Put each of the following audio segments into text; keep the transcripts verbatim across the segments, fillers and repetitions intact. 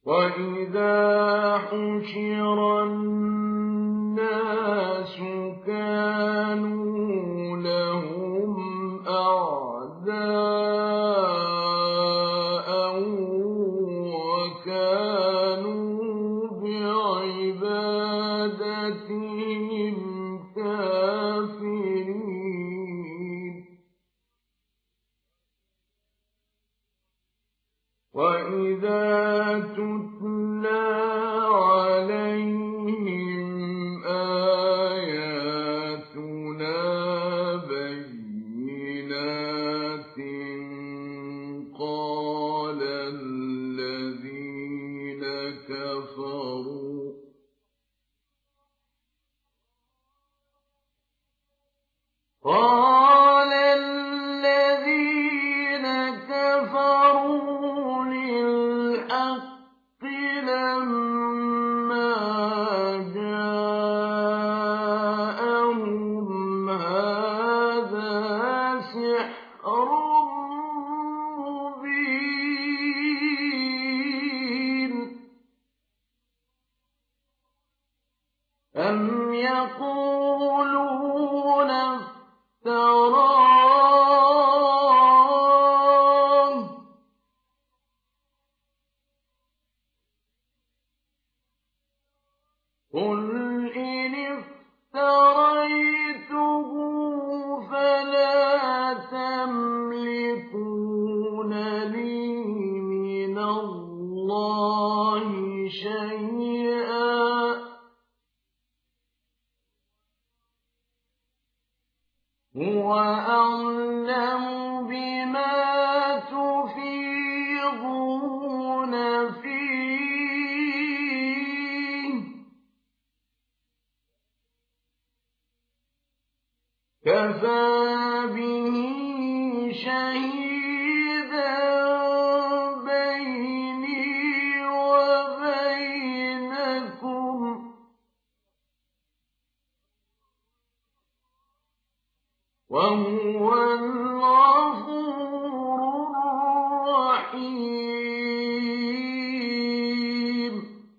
وَإِذَا حُشِرَ النَّاسُ كَانُوا لَهُمْ أَعْدَاءً وَكَانُوا بِعِبَادَتِهِمْ كَافِرِينَ وَإِذَا تُتْلَىٰ عَلَيْهِمْ آيَاتُنَا بَيِّنَاتٍ قَالَ الَّذِينَ كَفَرُوا قَالَ الَّذِينَ كَفَرُوا لِلْحَقِّ لَمَّا جَاءَهُمْ هَٰذَا سِحْرٌ مُّبِينٌ أَمْ يَقُولُونَ افْتَرَاهُ ۖ قُلْ إِنِ افْتَرَيْتُهُ فَلَا تَمْلِكُونَ لِي مِنَ اللَّهِ شَيْئًا ۖ هُوَ أَعْلَمُ بِمَا تُفِيضُونَ فِيهِ ۖ كَفَىٰ بِهِ شَهِيدًا بَيْنِي وَبَيْنَكُمْ ۚ وَهُوَ الْغَفُورُ الرَّحِيمُ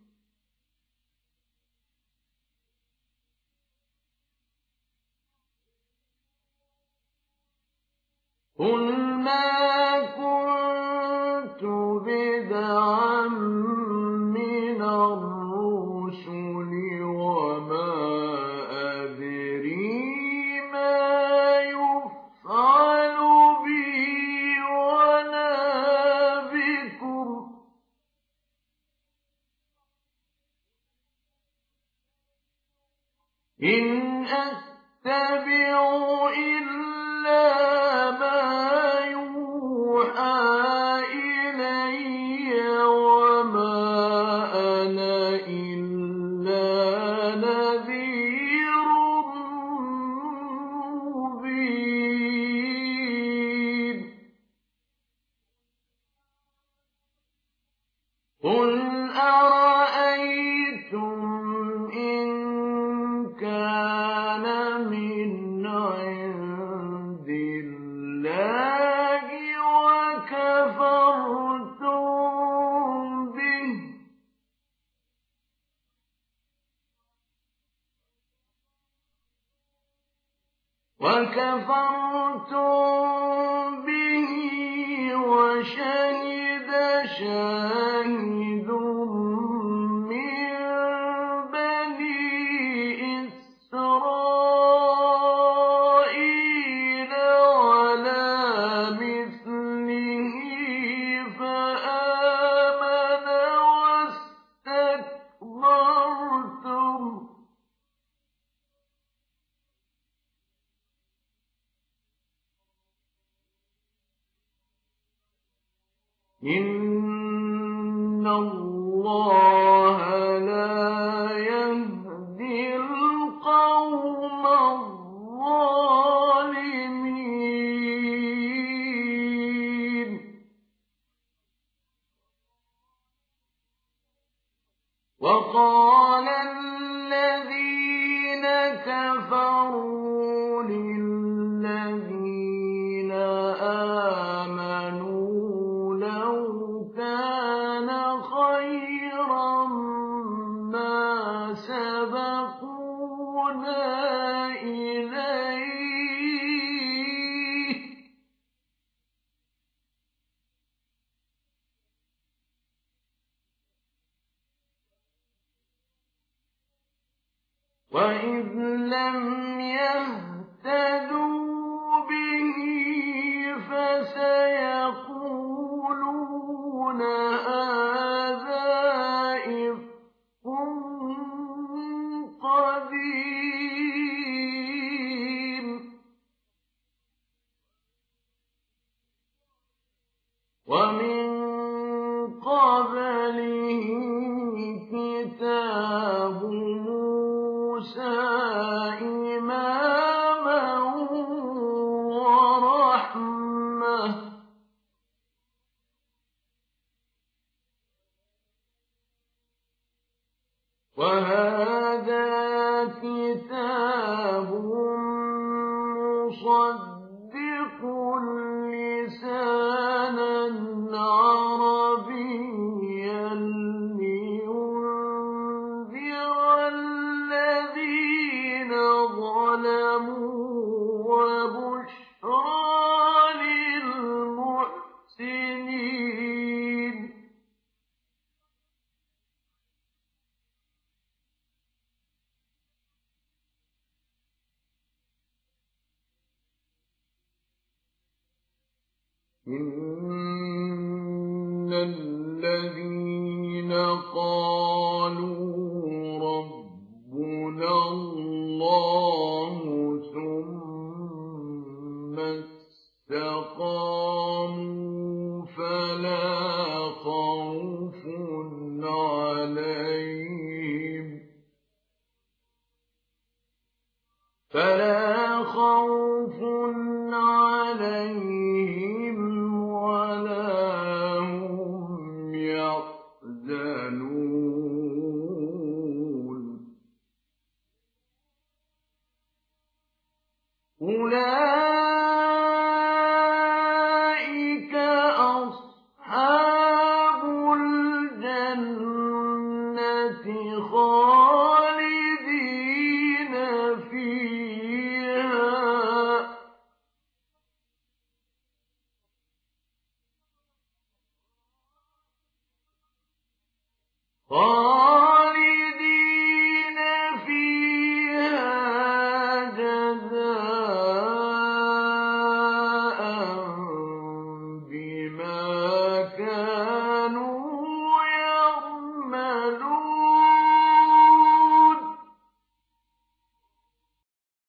قُلْ مَا كُنتُ بِدْعًا مِّنَ الرُّسُلِ وَمَا أَدْرِي مَا يُفْعَلُ بِي وَلَا بِكُمْ ۖ إِنْ أَتَّبِعُ إِلَّا مَا يُوحَىٰ إِلَيَّ وَمَا أَنَا إِلَّا نَذِيرٌ مُّبِينٌ قُلْ أَرَأَيْتُمْ إِن كَانَ مِنْ عِندِ اللَّهِ وَكَفَرْتُم بِهِ وَكَفَرْتُم بِهِ وَشَهِدَ شَاهِدٌ مِّن بَنِي إِسْرَائِيلَ عَلَىٰ مِثْلِهِ فَآمَنَ وَاسْتَكْبَرْتُمْ ۖ إِنَّ اللَّهَ لَا يَهْدِي الْقَوْمَ الظَّالِمِينَ وَقَالَ الَّذِينَ كَفَرُوا لِلَّذِينَ آمَنُوا لَوْ كَانَ خَيْرًا وَإِذْ لَمْ يَهْتَدُوا بِهِ فَسَيَقُولُونَ هَٰذَا إِفْكٌ قَدِيمٌ. وَمِن قَبْلِهِ كِتَابُ مُوسَىٰ إِمَامًا وَرَحْمَةً ۚ وَهَٰذَا كِتَابٌ مُّصَدِّقٌ لِّسَانًا عَرَبِيًّا لِّيُنذِرَ الَّذِينَ ظَلَمُوا وَبُشْرَىٰ لِلْمُحْسِنِينَ. إِنَّ الَّذِينَ قَالُوا رَبُّنَا اللَّهُ ثُمَّ اسْتَقَامُوا فَلَا خَوْفٌ عَلَيْهِمْ فَلَا خَوْفٌ عَلَيْهِمْ وَلَا هُمْ يَحْزَنُونَ. أُولَٰئِكَ أَصْحَابُ الْجَنَّةِ خَالِدِينَ فِيهَا خالدين